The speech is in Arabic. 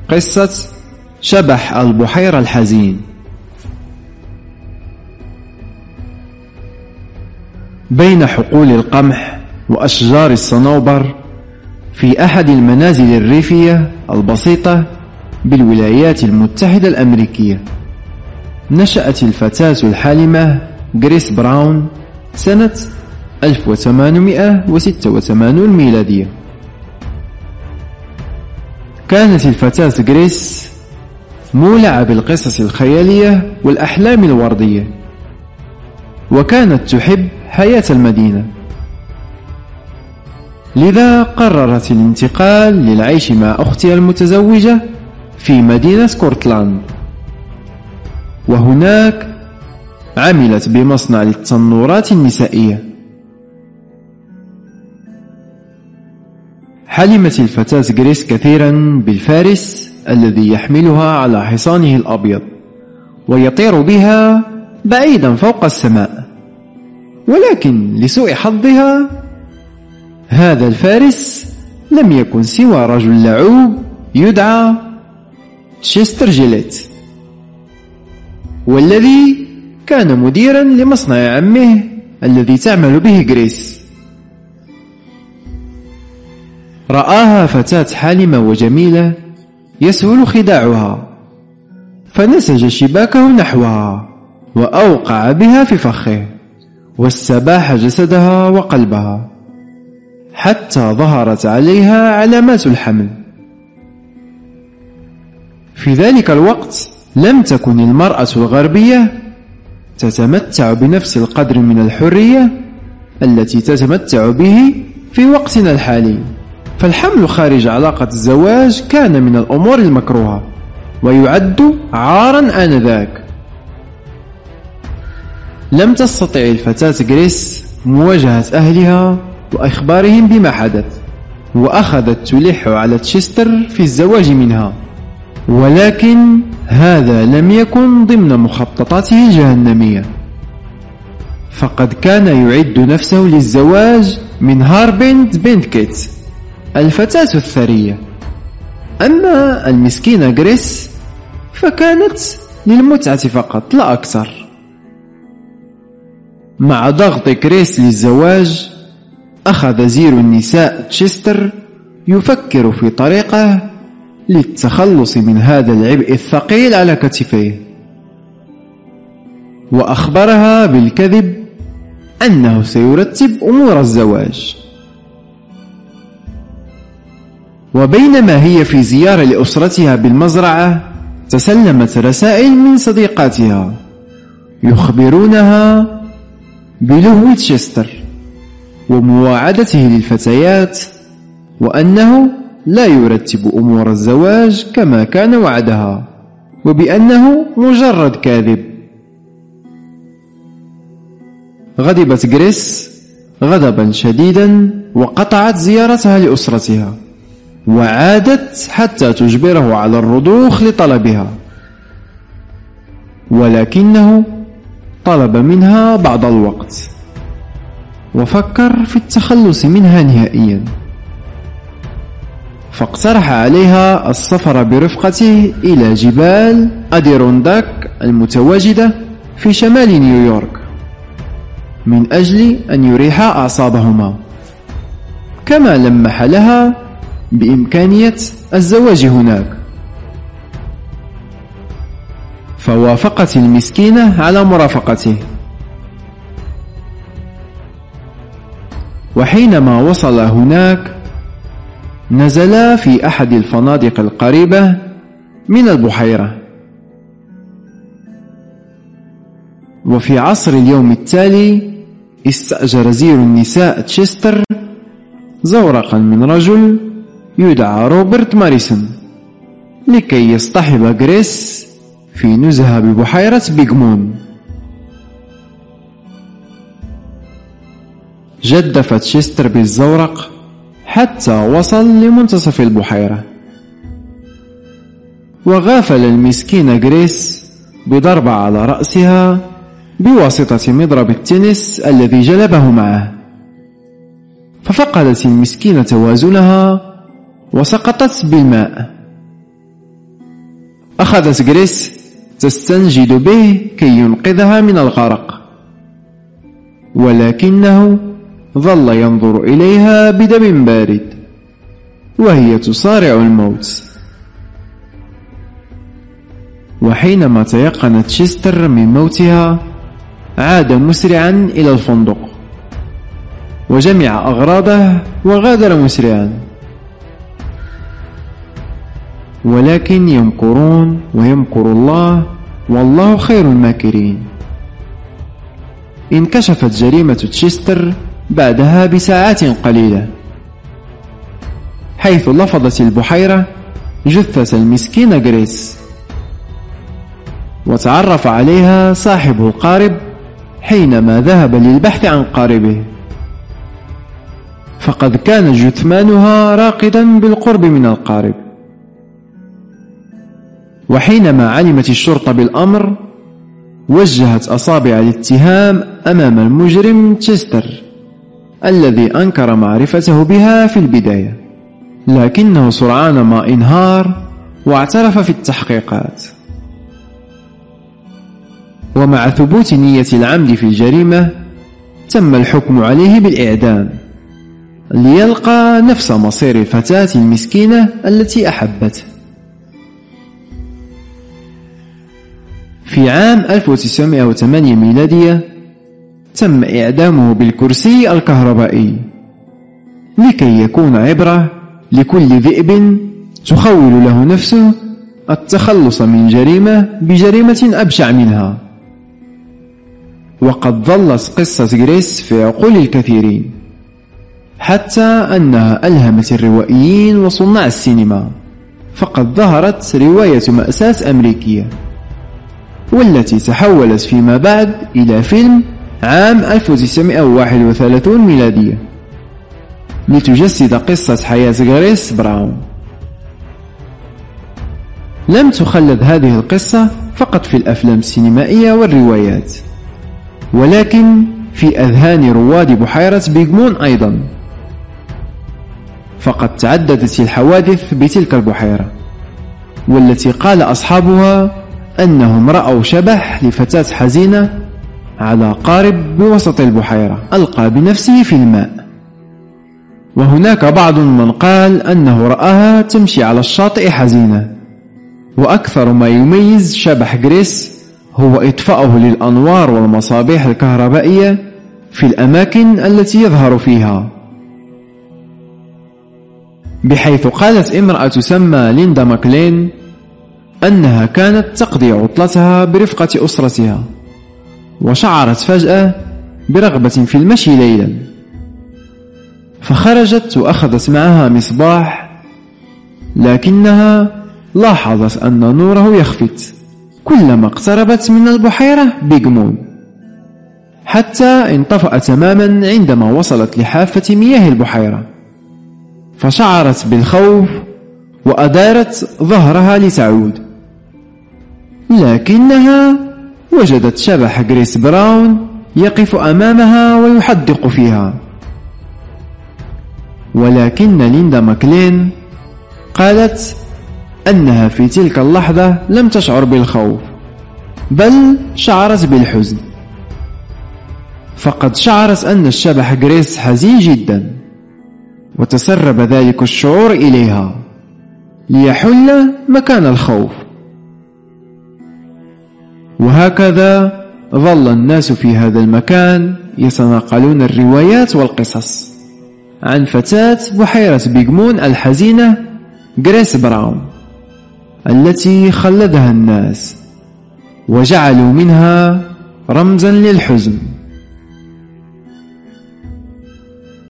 قصة شبح البحيرة الحزين. بين حقول القمح وأشجار الصنوبر في أحد المنازل الريفية البسيطة بالولايات المتحدة الأمريكية، نشأت الفتاة الحالمة غريس براون سنة 1886 ميلادية. كانت الفتاة غريس مولعة بالقصص الخيالية والأحلام الوردية، وكانت تحب حياة المدينة، لذا قررت الانتقال للعيش مع أختها المتزوجة في مدينة كورتلاند، وهناك عملت بمصنع للتنورات النسائية. حلمت الفتاة غريس كثيرا بالفارس الذي يحملها على حصانه الأبيض ويطير بها بعيدا فوق السماء، ولكن لسوء حظها هذا الفارس لم يكن سوى رجل لعوب يدعى تشستر جيليت، والذي كان مديرا لمصنع عمه الذي تعمل به غريس. رآها فتاة حالمة وجميلة يسهل خداعها، فنسج شباكه نحوها وأوقع بها في فخه، واستباح جسدها وقلبها حتى ظهرت عليها علامات الحمل. في ذلك الوقت لم تكن المرأة الغربية تتمتع بنفس القدر من الحرية التي تتمتع به في وقتنا الحالي، فالحمل خارج علاقة الزواج كان من الأمور المكروهة ويعد عارا آنذاك. لم تستطع الفتاة غريس مواجهة أهلها وإخبارهم بما حدث، وأخذت تلح على تشستر في الزواج منها، ولكن هذا لم يكن ضمن مخططاته الجهنمية، فقد كان يعد نفسه للزواج من هاربنت بنت كيت الفتاة الثرية. أما المسكينة غريس فكانت للمتعة فقط لا أكثر. مع ضغط غريس للزواج أخذ زير النساء تشستر يفكر في طريقة للتخلص من هذا العبء الثقيل على كتفيه، وأخبرها بالكذب أنه سيرتب أمور الزواج. وبينما هي في زيارة لأسرتها بالمزرعة تسلمت رسائل من صديقاتها يخبرونها بلهو تشستر ومواعدته للفتيات، وأنه لا يرتب أمور الزواج كما كان وعدها، وبأنه مجرد كاذب. غضبت غريس غضبا شديدا وقطعت زيارتها لأسرتها، وعادت حتى تجبره على الرضوخ لطلبها، ولكنه طلب منها بعض الوقت وفكر في التخلص منها نهائيا، فاقترح عليها السفر برفقته إلى جبال أديرونداك المتواجدة في شمال نيويورك من أجل أن يريح أعصابهما، كما لمح لها بإمكانية الزواج هناك. فوافقت المسكينة على مرافقته، وحينما وصل هناك نزلا في أحد الفنادق القريبة من البحيرة. وفي عصر اليوم التالي استأجر زير النساء تشستر زورقا من رجل يدعى روبرت ماريسون لكي يصطحب غريس في نزهة ببحيرة بيغمون. جدف تشستر بالزورق حتى وصل لمنتصف البحيرة، وغافل المسكين غريس بضربة على رأسها بواسطة مضرب التنس الذي جلبه معه، ففقدت المسكينة توازنها وسقطت بالماء. أخذت جريس تستنجد به كي ينقذها من الغرق، ولكنه ظل ينظر إليها بدم بارد وهي تصارع الموت. وحينما تيقنت تشيستر من موتها عاد مسرعا إلى الفندق وجمع أغراضه وغادر مسرعا. ولكن يمكرون ويمكر الله والله خير الماكرين. انكشفت جريمة تشيستر بعدها بساعات قليلة، حيث لفظت البحيرة جثة المسكينة جريس، وتعرف عليها صاحب القارب حينما ذهب للبحث عن قاربه، فقد كان جثمانها راقدا بالقرب من القارب. وحينما علمت الشرطة بالأمر وجهت أصابع الاتهام أمام المجرم تشيستر الذي أنكر معرفته بها في البداية، لكنه سرعان ما انهار واعترف في التحقيقات. ومع ثبوت نية العمد في الجريمة تم الحكم عليه بالإعدام ليلقى نفس مصير الفتاة المسكينة التي أحبته. في عام 1908 ميلادية تم إعدامه بالكرسي الكهربائي لكي يكون عبرة لكل ذئب تخول له نفسه التخلص من جريمة بجريمة أبشع منها. وقد ظلت قصة جريس في عقول الكثيرين حتى أنها ألهمت الروائيين وصناع السينما، فقد ظهرت رواية مأساة أمريكية والتي تحولت فيما بعد إلى فيلم عام 1931 ميلادية لتجسد قصة حياة جريس براون. لم تخلد هذه القصة فقط في الأفلام السينمائية والروايات، ولكن في أذهان رواد بحيرة بيغ مون أيضا، فقد تعددت الحوادث بتلك البحيرة والتي قال أصحابها أنهم رأوا شبح لفتاة حزينة على قارب بوسط البحيرة ألقى بنفسه في الماء. وهناك بعض من قال أنه رآها تمشي على الشاطئ حزينة. وأكثر ما يميز شبح جريس هو إطفاؤه للأنوار والمصابيح الكهربائية في الأماكن التي يظهر فيها، بحيث قالت امرأة تسمى ليندا ماكلين أنها كانت تقضي عطلتها برفقة أسرتها، وشعرت فجأة برغبة في المشي ليلا، فخرجت وأخذت معها مصباح، لكنها لاحظت أن نوره يخفت كلما اقتربت من البحيرة بيغ مون، حتى انطفأ تماما عندما وصلت لحافة مياه البحيرة، فشعرت بالخوف وأدارت ظهرها لتعود، لكنها وجدت شبح جريس براون يقف أمامها ويحدق فيها. ولكن ليندا ماكلين قالت أنها في تلك اللحظة لم تشعر بالخوف، بل شعرت بالحزن، فقد شعرت أن الشبح جريس حزين جدا، وتسرب ذلك الشعور إليها ليحل مكان الخوف. وهكذا ظل الناس في هذا المكان يتناقلون الروايات والقصص عن فتاة بحيرة بيغ مون الحزينة جريس براون التي خلدها الناس وجعلوا منها رمزا للحزن.